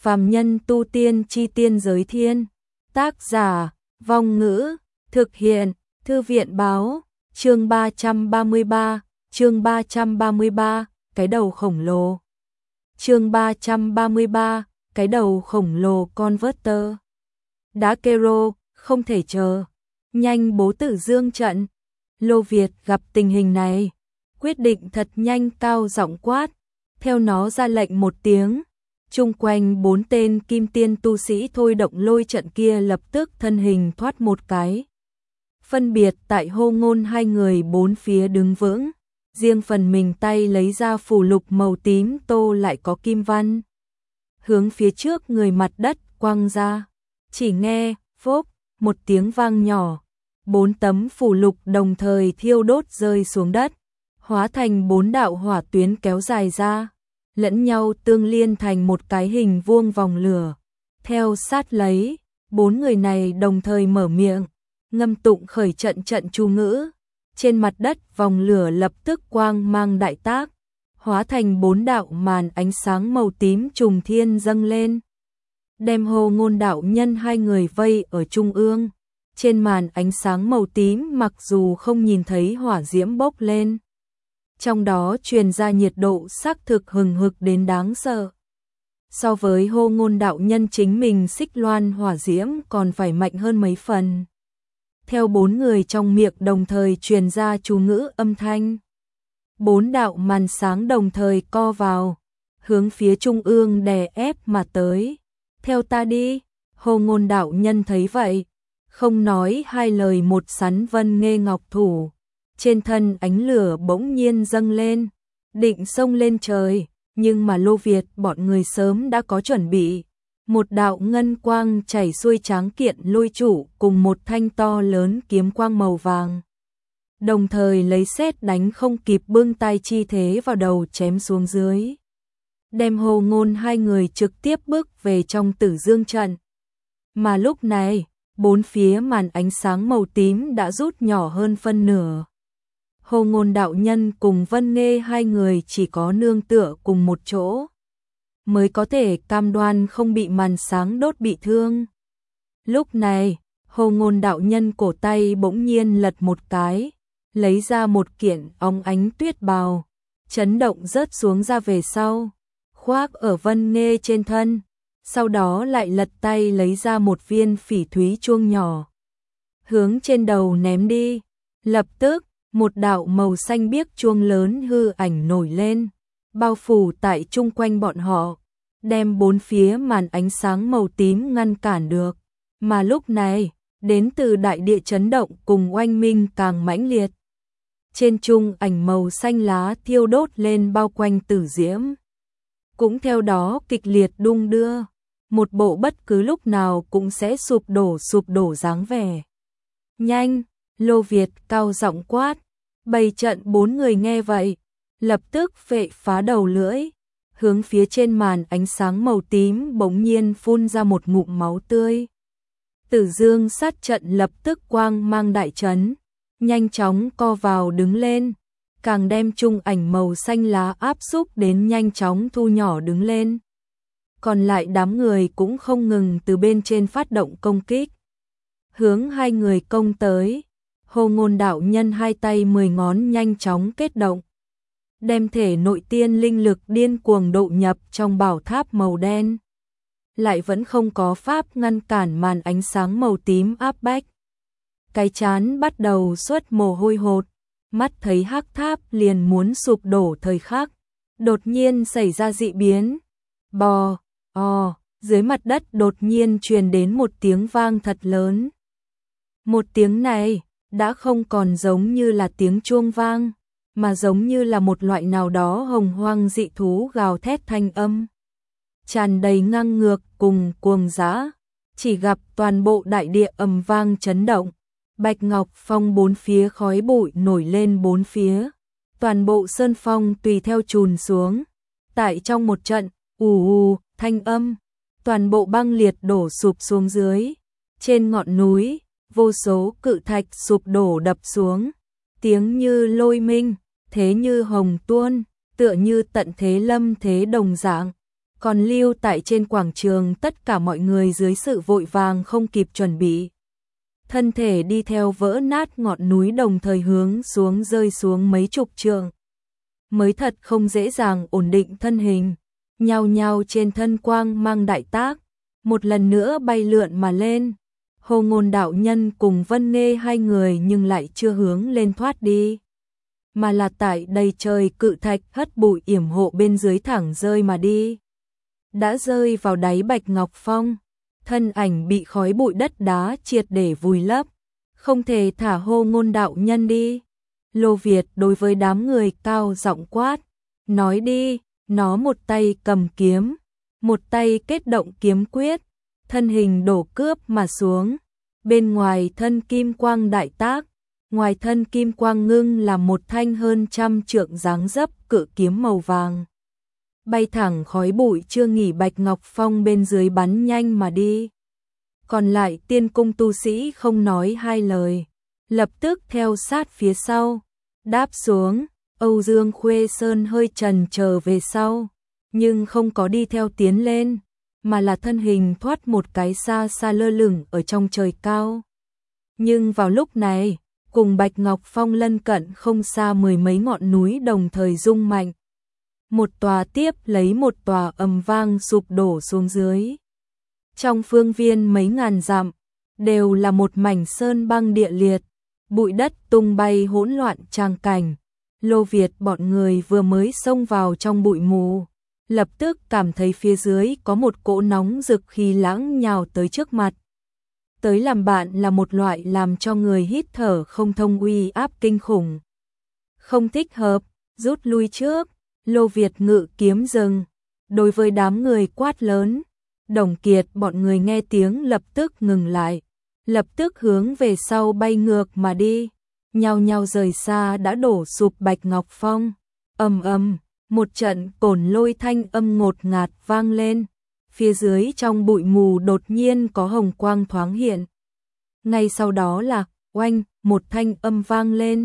Phàm nhân tu tiên chi tiên giới thiên. Tác giả, Vong Ngữ, thực hiện, Thư viện báo, chương 333, cái đầu khổng lồ. Chương 333, cái đầu khổng lồ Converter. Đá Kero, không thể chờ. Nhanh bố Tử Dương trận. Lô Việt gặp tình hình này, quyết định thật nhanh cao giọng quát, theo nó ra lệnh một tiếng. Chung quanh 4 tên kim tiên tu sĩ thôi động lôi trận kia lập tức thân hình thoát một cái. Phân biệt tại hô ngôn hai người bốn phía đứng vững, riêng phần mình tay lấy ra phù lục màu tím tô lại có kim văn. Hướng phía trước người mặt đất quăng ra, chỉ nghe, phốp, một tiếng vang nhỏ. 4 tấm phù lục đồng thời thiêu đốt rơi xuống đất, hóa thành 4 đạo hỏa tuyến kéo dài ra, lẫn nhau tương liên thành một cái hình vuông vòng lửa. Theo sát lấy, 4 người này đồng thời mở miệng, ngâm tụng khởi trận chú ngữ. Trên mặt đất vòng lửa lập tức quang mang đại tác, hóa thành 4 đạo màn ánh sáng màu tím trùng thiên dâng lên, đem Hồ Ngôn đạo nhân hai người vây ở trung ương. Trên màn ánh sáng màu tím mặc dù không nhìn thấy hỏa diễm bốc lên, trong đó truyền ra nhiệt độ xác thực hừng hực đến đáng sợ. So với Hồ Ngôn đạo nhân chính mình xích loan hỏa diễm còn phải mạnh hơn mấy phần. Theo 4 người trong miệng đồng thời truyền ra chú ngữ âm thanh. 4 đạo màn sáng đồng thời co vào, hướng phía trung ương đè ép mà tới. Theo ta đi. Hồ Ngôn đạo nhân thấy vậy, không nói hai lời một sắn vân nghê ngọc thủ. Trên thân ánh lửa bỗng nhiên dâng lên, định xông lên trời, nhưng mà Lô Việt bọn người sớm đã có chuẩn bị. Một đạo ngân quang chảy xuôi tráng kiện lôi trụ cùng một thanh to lớn kiếm quang màu vàng. Đồng thời lấy sét đánh không kịp bưng tay chi thế vào đầu chém xuống dưới, đem Hồ Ngôn hai người trực tiếp bước về trong Tử Dương trận. Mà lúc này, 4 phía màn ánh sáng màu tím đã rút nhỏ hơn phân nửa. Hồ Ngôn đạo nhân cùng Vân Nghê hai người chỉ có nương tựa cùng một chỗ, mới có thể cam đoan không bị màn sáng đốt bị thương. Lúc này, Hồ Ngôn đạo nhân cổ tay bỗng nhiên lật một cái, lấy ra một kiện óng ánh tuyết bào, chấn động rớt xuống ra về sau, khoác ở Vân Nghê trên thân. Sau đó lại lật tay lấy ra một viên phỉ thúy chuông nhỏ, hướng trên đầu ném đi. Lập tức, một đạo màu xanh biếc chuông lớn hư ảnh nổi lên, bao phủ tại chung quanh bọn họ, đem 4 phía màn ánh sáng màu tím ngăn cản được. Mà lúc này, đến từ đại địa chấn động cùng oanh minh càng mãnh liệt. Trên chuông ảnh màu xanh lá thiêu đốt lên bao quanh Tử Diễm, cũng theo đó kịch liệt đung đưa, một bộ bất cứ lúc nào cũng sẽ sụp đổ dáng vẻ. Nhanh, Lô Việt cao giọng quát. Bày trận 4 người nghe vậy, lập tức phệ phá đầu lưỡi, hướng phía trên màn ánh sáng màu tím bỗng nhiên phun ra một ngụm máu tươi. Tử Dương sát trận lập tức quang mang đại chấn, nhanh chóng co vào đứng lên, càng đem chung ảnh màu xanh lá áp xúc đến nhanh chóng thu nhỏ đứng lên. Còn lại đám người cũng không ngừng từ bên trên phát động công kích, hướng hai người công tới. Hồ Ngôn đạo nhân hai tay 10 ngón nhanh chóng kết động, đem thể nội tiên linh lực điên cuồng độ nhập trong bảo tháp màu đen, lại vẫn không có pháp ngăn cản màn ánh sáng màu tím áp bách. Cái trán bắt đầu xuất mồ hôi hột, mắt thấy hắc tháp liền muốn sụp đổ thời khắc, đột nhiên xảy ra dị biến. Bò, dưới mặt đất đột nhiên truyền đến một tiếng vang thật lớn. Một tiếng này đã không còn giống như là tiếng chuông vang, mà giống như là một loại nào đó hồng hoang dị thú gào thét thanh âm, tràn đầy ngang ngược cùng cuồng dã. Chỉ gặp toàn bộ đại địa ầm vang chấn động, bạch ngọc phong 4 phía khói bụi nổi lên 4 phía, toàn bộ sơn phong tùy theo trùn xuống. Tại trong một trận thanh âm, toàn bộ băng liệt đổ sụp xuống dưới. Trên ngọn núi, vô số cự thạch sụp đổ đập xuống, tiếng như lôi minh, thế như hồng tuôn, tựa như tận thế lâm thế đồng dạng. Còn lưu tại trên quảng trường tất cả mọi người dưới sự vội vàng không kịp chuẩn bị. Thân thể đi theo vỡ nát ngọn núi đồng thời hướng xuống rơi xuống mấy chục trượng. Mới thật không dễ dàng ổn định thân hình, nhao nhao trên thân quang mang đại tác, một lần nữa bay lượn mà lên. Hồ Ngôn đạo nhân cùng Vân Nghê hai người nhưng lại chưa hướng lên thoát đi, mà là tại đầy trời cự thạch hất bụi yểm hộ bên dưới thẳng rơi mà đi. Đã rơi vào đáy Bạch Ngọc Phong, thân ảnh bị khói bụi đất đá triệt để vùi lấp, không thể thả Hồ Ngôn đạo nhân đi. Lô Việt đối với đám người cao giọng quát, nói đi. Nó một tay cầm kiếm, một tay kết động kiếm quyết, thân hình đổ cướp mà xuống. Bên ngoài thân kim quang đại tác, ngoài thân kim quang ngưng là một thanh hơn 100 trượng dáng dấp cự kiếm màu vàng. Bay thẳng khói bụi chưa nghỉ Bạch Ngọc Phong bên dưới bắn nhanh mà đi. Còn lại tiên cung tu sĩ không nói hai lời, lập tức theo sát phía sau, đáp xuống. Âu Dương Khuê Sơn hơi chần chờ về sau, nhưng không có đi theo tiến lên, mà là thân hình thoát một cái xa xa lơ lửng ở trong trời cao. Nhưng vào lúc này, cùng Bạch Ngọc Phong lân cận không xa mười mấy ngọn núi đồng thời rung mạnh. Một tòa tiếp lấy một tòa ầm vang sụp đổ xuống dưới. Trong phương viên mấy ngàn dặm, đều là một mảnh sơn băng địa liệt, bụi đất tung bay hỗn loạn tràng cảnh. Lô Việt bọn người vừa mới xông vào trong bụi mù, lập tức cảm thấy phía dưới có một cỗ nóng rực khí lãng nhào tới trước mặt. Tới làm bạn là một loại làm cho người hít thở không thông uy áp kinh khủng. Không thích hợp, rút lui trước. Lô Việt ngự kiếm dừng, đối với đám người quát lớn. Đồng Kiệt bọn người nghe tiếng lập tức ngừng lại, lập tức hướng về sau bay ngược mà đi. Nhao nhao rời xa đã đổ sụp Bạch Ngọc Phong. Ầm ầm, một trận cồn lôi thanh âm ngột ngạt vang lên. Phía dưới trong bụi mù đột nhiên có hồng quang thoáng hiện. Ngay sau đó là oanh, một thanh âm vang lên.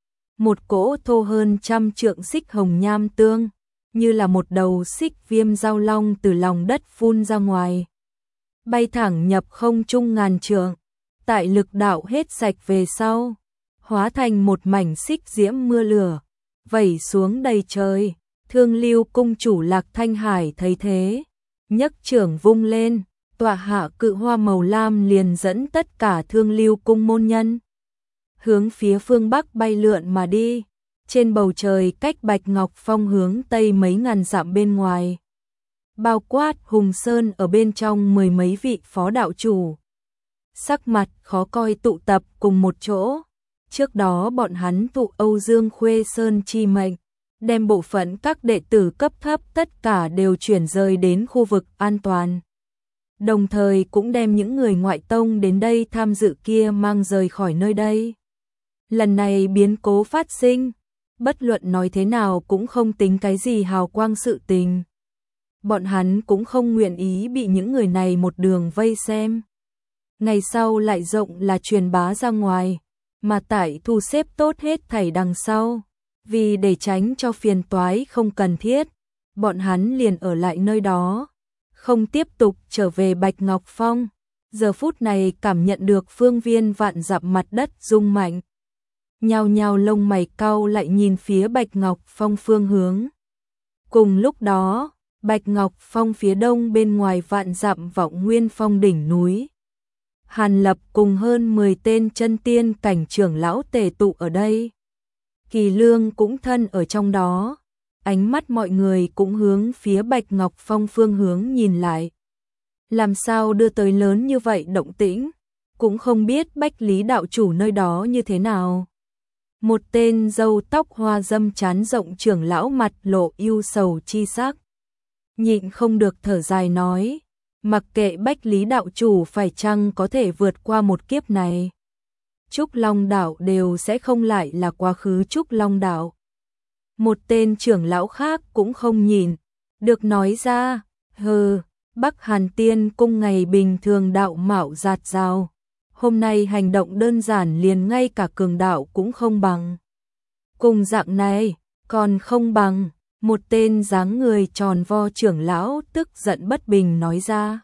Một cỗ thô hơn 100 trượng xích hồng nham tương, như là một đầu xích viêm giao long từ lòng đất phun ra ngoài, bay thẳng nhập không trung ngàn trượng. Tại lực đạo hết sạch về sau, hóa thành một mảnh xích diễm mưa lửa, vẩy xuống đầy trời. Thương Lưu cung chủ Lạc Thanh Hải thấy thế, nhấc trưởng vung lên, tọa hạ cự hoa màu lam liền dẫn tất cả Thương Lưu cung môn nhân hướng phía phương bắc bay lượn mà đi. Trên bầu trời cách Bạch Ngọc Phong hướng tây mấy ngàn dặm bên ngoài, bao quát Hùng Sơn ở bên trong mười mấy vị phó đạo chủ, sắc mặt khó coi tụ tập cùng một chỗ. Trước đó bọn hắn tụ Âu Dương Khuê Sơn chi mệnh, đem bộ phận các đệ tử cấp thấp tất cả đều chuyển rời đến khu vực an toàn. Đồng thời cũng đem những người ngoại tông đến đây tham dự kia mang rời khỏi nơi đây. Lần này biến cố phát sinh, bất luận nói thế nào cũng không tính cái gì hào quang sự tình. Bọn hắn cũng không nguyện ý bị những người này một đường vây xem. Ngày sau lại rộng là truyền bá ra ngoài, mà tại thu xếp tốt hết thảy đằng sau. Vì để tránh cho phiền toái không cần thiết, bọn hắn liền ở lại nơi đó, không tiếp tục trở về Bạch Ngọc Phong. Giờ phút này cảm nhận được phương viên vạn dặm mặt đất rung mạnh, nhao nhao lông mày cau lại nhìn phía Bạch Ngọc Phong phương hướng. Cùng lúc đó, Bạch Ngọc Phong phía đông bên ngoài vạn dặm Vọng Nguyên Phong đỉnh núi, Hàn Lập cùng hơn 10 tên chân tiên cảnh trưởng lão tề tụ ở đây. Kỳ Lương cũng thân ở trong đó, ánh mắt mọi người cũng hướng phía Bạch Ngọc Phong phương hướng nhìn lại. Làm sao đưa tới lớn như vậy động tĩnh, cũng không biết Bách Lý đạo chủ nơi đó như thế nào. Một tên râu tóc hoa dâm trán rộng trưởng lão mặt lộ ưu sầu chi sắc, nhịn không được thở dài nói, mặc kệ Bách Lý đạo chủ phải chăng có thể vượt qua một kiếp này, Trúc Long đảo đều sẽ không lại là quá khứ Trúc Long đảo. Một tên trưởng lão khác cũng không nhìn được nói ra, hừ, Bắc Hàn Tiên cung ngày bình thường đạo mạo giạt rào, hôm nay hành động đơn giản liền ngay cả cường đạo cũng không bằng. Cùng dạng này, còn không bằng, Một tên dáng người tròn vo trưởng lão tức giận bất bình nói ra.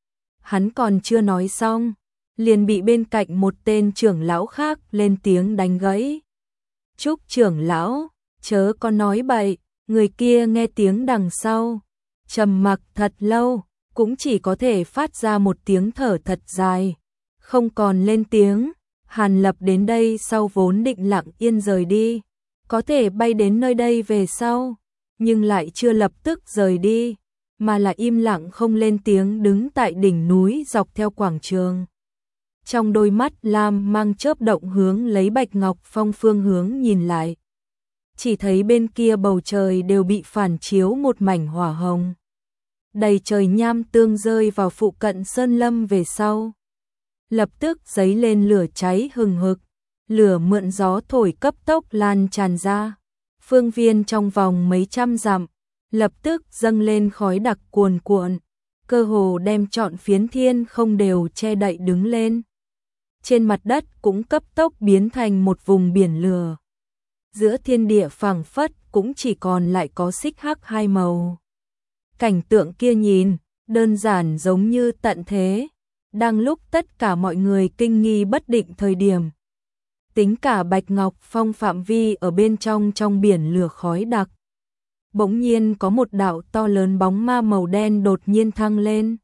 Hắn còn chưa nói xong, liền bị bên cạnh một tên trưởng lão khác lên tiếng đánh gãy. Trúc trưởng lão, chớ có nói bậy. Người kia nghe tiếng đằng sau, trầm mặc thật lâu, cũng chỉ có thể phát ra một tiếng thở thật dài, không còn lên tiếng. Hàn Lập đến đây sau vốn định lặng yên rời đi, có thể bay đến nơi đây về sau, nhưng lại chưa lập tức rời đi, mà là im lặng không lên tiếng đứng tại đỉnh núi dọc theo quảng trường. Trong đôi mắt lam mang chớp động hướng lấy Bạch Ngọc Phong phương hướng nhìn lại. Chỉ thấy bên kia bầu trời đều bị phản chiếu một mảnh hỏa hồng. Đầy trời nham tương rơi vào phụ cận sơn lâm về sau. Lập tức giấy lên lửa cháy hừng hực, lửa mượn gió thổi cấp tốc lan tràn ra. Phương viên trong vòng mấy trăm dặm, lập tức dâng lên khói đặc cuồn cuộn, cơ hồ đem trọn phiến thiên không đều che đậy đứng lên. Trên mặt đất cũng cấp tốc biến thành một vùng biển lửa. Giữa thiên địa phảng phất cũng chỉ còn lại có xích hắc hai màu. Cảnh tượng kia nhìn, đơn giản giống như tận thế. Đang lúc tất cả mọi người kinh nghi bất định thời điểm. Tính cả Bạch Ngọc Phong phạm vi ở bên trong biển lửa khói đặc. Bỗng nhiên có một đạo to lớn bóng ma màu đen đột nhiên thăng lên.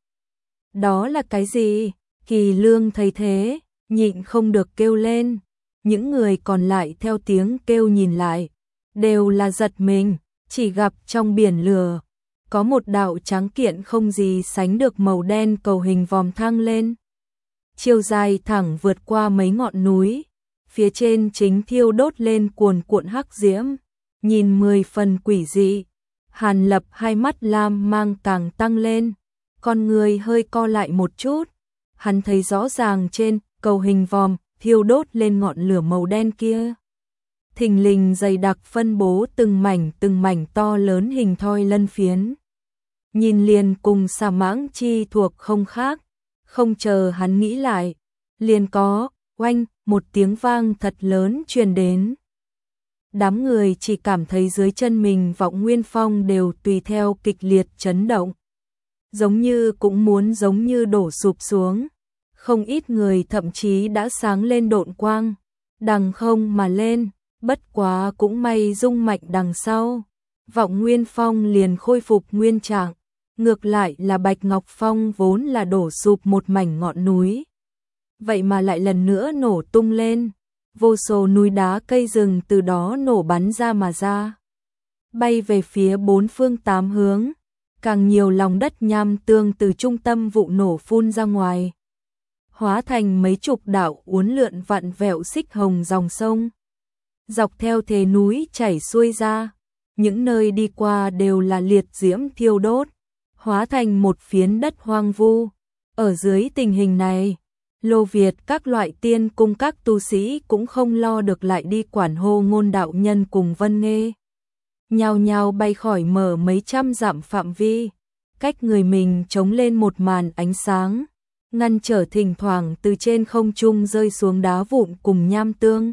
Đó là cái gì? Kỳ Lương thấy thế, nhịn không được kêu lên. Những người còn lại theo tiếng kêu nhìn lại, đều là giật mình, chỉ gặp trong biển lửa, có một đạo trắng kiện không gì sánh được màu đen cầu hình vòm thăng lên. Chiều dài thẳng vượt qua mấy ngọn núi, phía trên chính thiêu đốt lên cuồn cuộn hắc diễm, nhìn 10 phần quỷ dị. Hàn Lập hai mắt lam mang càng tăng lên, con người hơi co lại một chút, hắn thấy rõ ràng trên cầu hình vòm thiêu đốt lên ngọn lửa màu đen kia. Thình lình dày đặc phân bố từng mảnh to lớn hình thoi lân phiến. Nhìn liền cùng xà mãng chi thuộc không khác, không chờ hắn nghĩ lại, liền có, oanh, một tiếng vang thật lớn truyền đến. Đám người chỉ cảm thấy dưới chân mình Vọng Nguyên Phong đều tùy theo kịch liệt chấn động. Giống như đổ sụp xuống. Không ít người thậm chí đã sáng lên độn quang, đằng không mà lên, bất quá cũng may rung mạnh đằng sau. Vọng Nguyên Phong liền khôi phục nguyên trạng, ngược lại là Bạch Ngọc Phong vốn là đổ sụp một mảnh ngọn núi. Vậy mà lại lần nữa nổ tung lên, vô số núi đá cây rừng từ đó nổ bắn ra mà ra. Bay về phía bốn phương tám hướng, càng nhiều lòng đất nham tương từ trung tâm vụ nổ phun ra ngoài. Hóa thành mấy chục đạo uốn lượn vặn vẹo xích hồng dòng sông. Dọc theo thế núi chảy xuôi ra, những nơi đi qua đều là liệt diễm thiêu đốt, hóa thành một phiến đất hoang vu. Ở dưới tình hình này, Lô Việt các loại tiên cung các tu sĩ cũng không lo được lại đi quản hô Ngôn đạo nhân cùng Vân Nghê. Nhao nhao bay khỏi mở mấy trăm dặm phạm vi, cách người mình chống lên một màn ánh sáng, ngăn trở thỉnh thoảng từ trên không trung rơi xuống đá vụn cùng nham tương.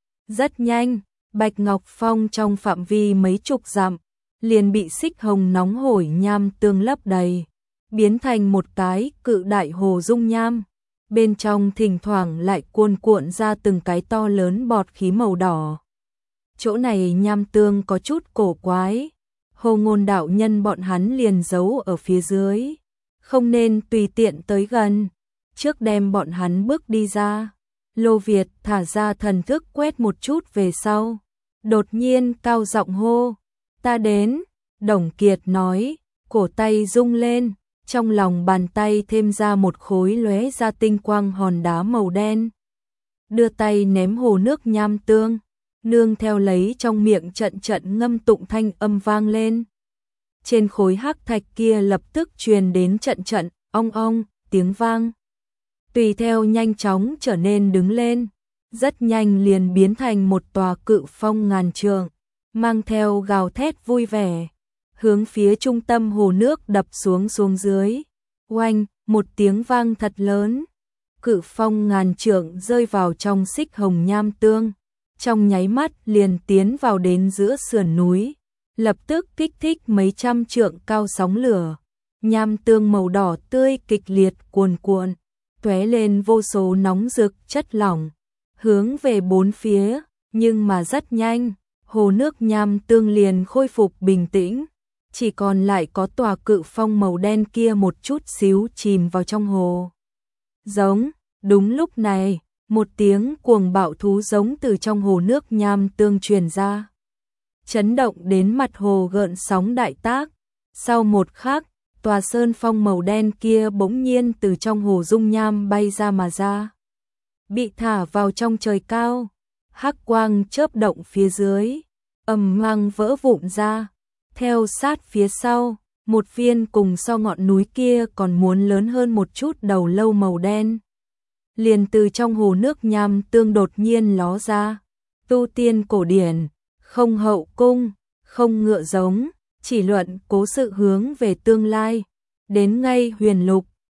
Rất nhanh, Bạch Ngọc Phong trong phạm vi mấy chục dặm, liền bị xích hồng nóng hổi nham tương lấp đầy, biến thành một cái cự đại hồ dung nham. Bên trong thỉnh thoảng lại cuồn cuộn ra từng cái to lớn bọt khí màu đỏ. Chỗ này nham tương có chút cổ quái, Hồ Ngôn đạo nhân bọn hắn liền giấu ở phía dưới, không nên tùy tiện tới gần, trước đem bọn hắn bước đi ra. Lô Việt thả ra thần thức quét một chút về sau, đột nhiên cao giọng hô, ta đến. Đồng Kiệt nói, cổ tay rung lên, trong lòng bàn tay thêm ra một khối lóe ra tinh quang hòn đá màu đen. Đưa tay ném hồ nước nham tương, nương theo lấy trong miệng trận trận ngâm tụng thanh âm vang lên. Trên khối hắc thạch kia lập tức truyền đến trận trận ong ong tiếng vang. Tùy theo nhanh chóng trở nên đứng lên, rất nhanh liền biến thành một tòa cự phong ngàn trượng, mang theo gào thét vui vẻ, hướng phía trung tâm hồ nước đập xuống dưới. Oanh, một tiếng vang thật lớn, cự phong ngàn trượng rơi vào trong xích hồng nham tương, trong nháy mắt liền tiến vào đến giữa sườn núi, lập tức kích thích mấy trăm trượng cao sóng lửa. Nham tương màu đỏ tươi kịch liệt cuồn cuộn, tóe lên vô số nóng rực chất lỏng, hướng về bốn phía, nhưng mà rất nhanh, hồ nước nham tương liền khôi phục bình tĩnh, chỉ còn lại có tòa cự phong màu đen kia một chút xíu chìm vào trong hồ. Giống, đúng lúc này, một tiếng cuồng bạo thú giống từ trong hồ nước nham tương truyền ra, chấn động đến mặt hồ gợn sóng đại tác. Sau một khắc, tòa sơn phong màu đen kia bỗng nhiên từ trong hồ dung nham bay ra mà ra, bị thả vào trong trời cao, hắc quang chớp động phía dưới, ầm vang vỡ vụn ra. Theo sát phía sau, một viên cùng so ngọn núi kia còn muốn lớn hơn một chút đầu lâu màu đen, liền từ trong hồ nước nham tương đột nhiên ló ra. Tu tiên cổ điển, không hậu cung, không ngựa giống, chỉ luận cố sự hướng về tương lai. Đến ngay huyền lục,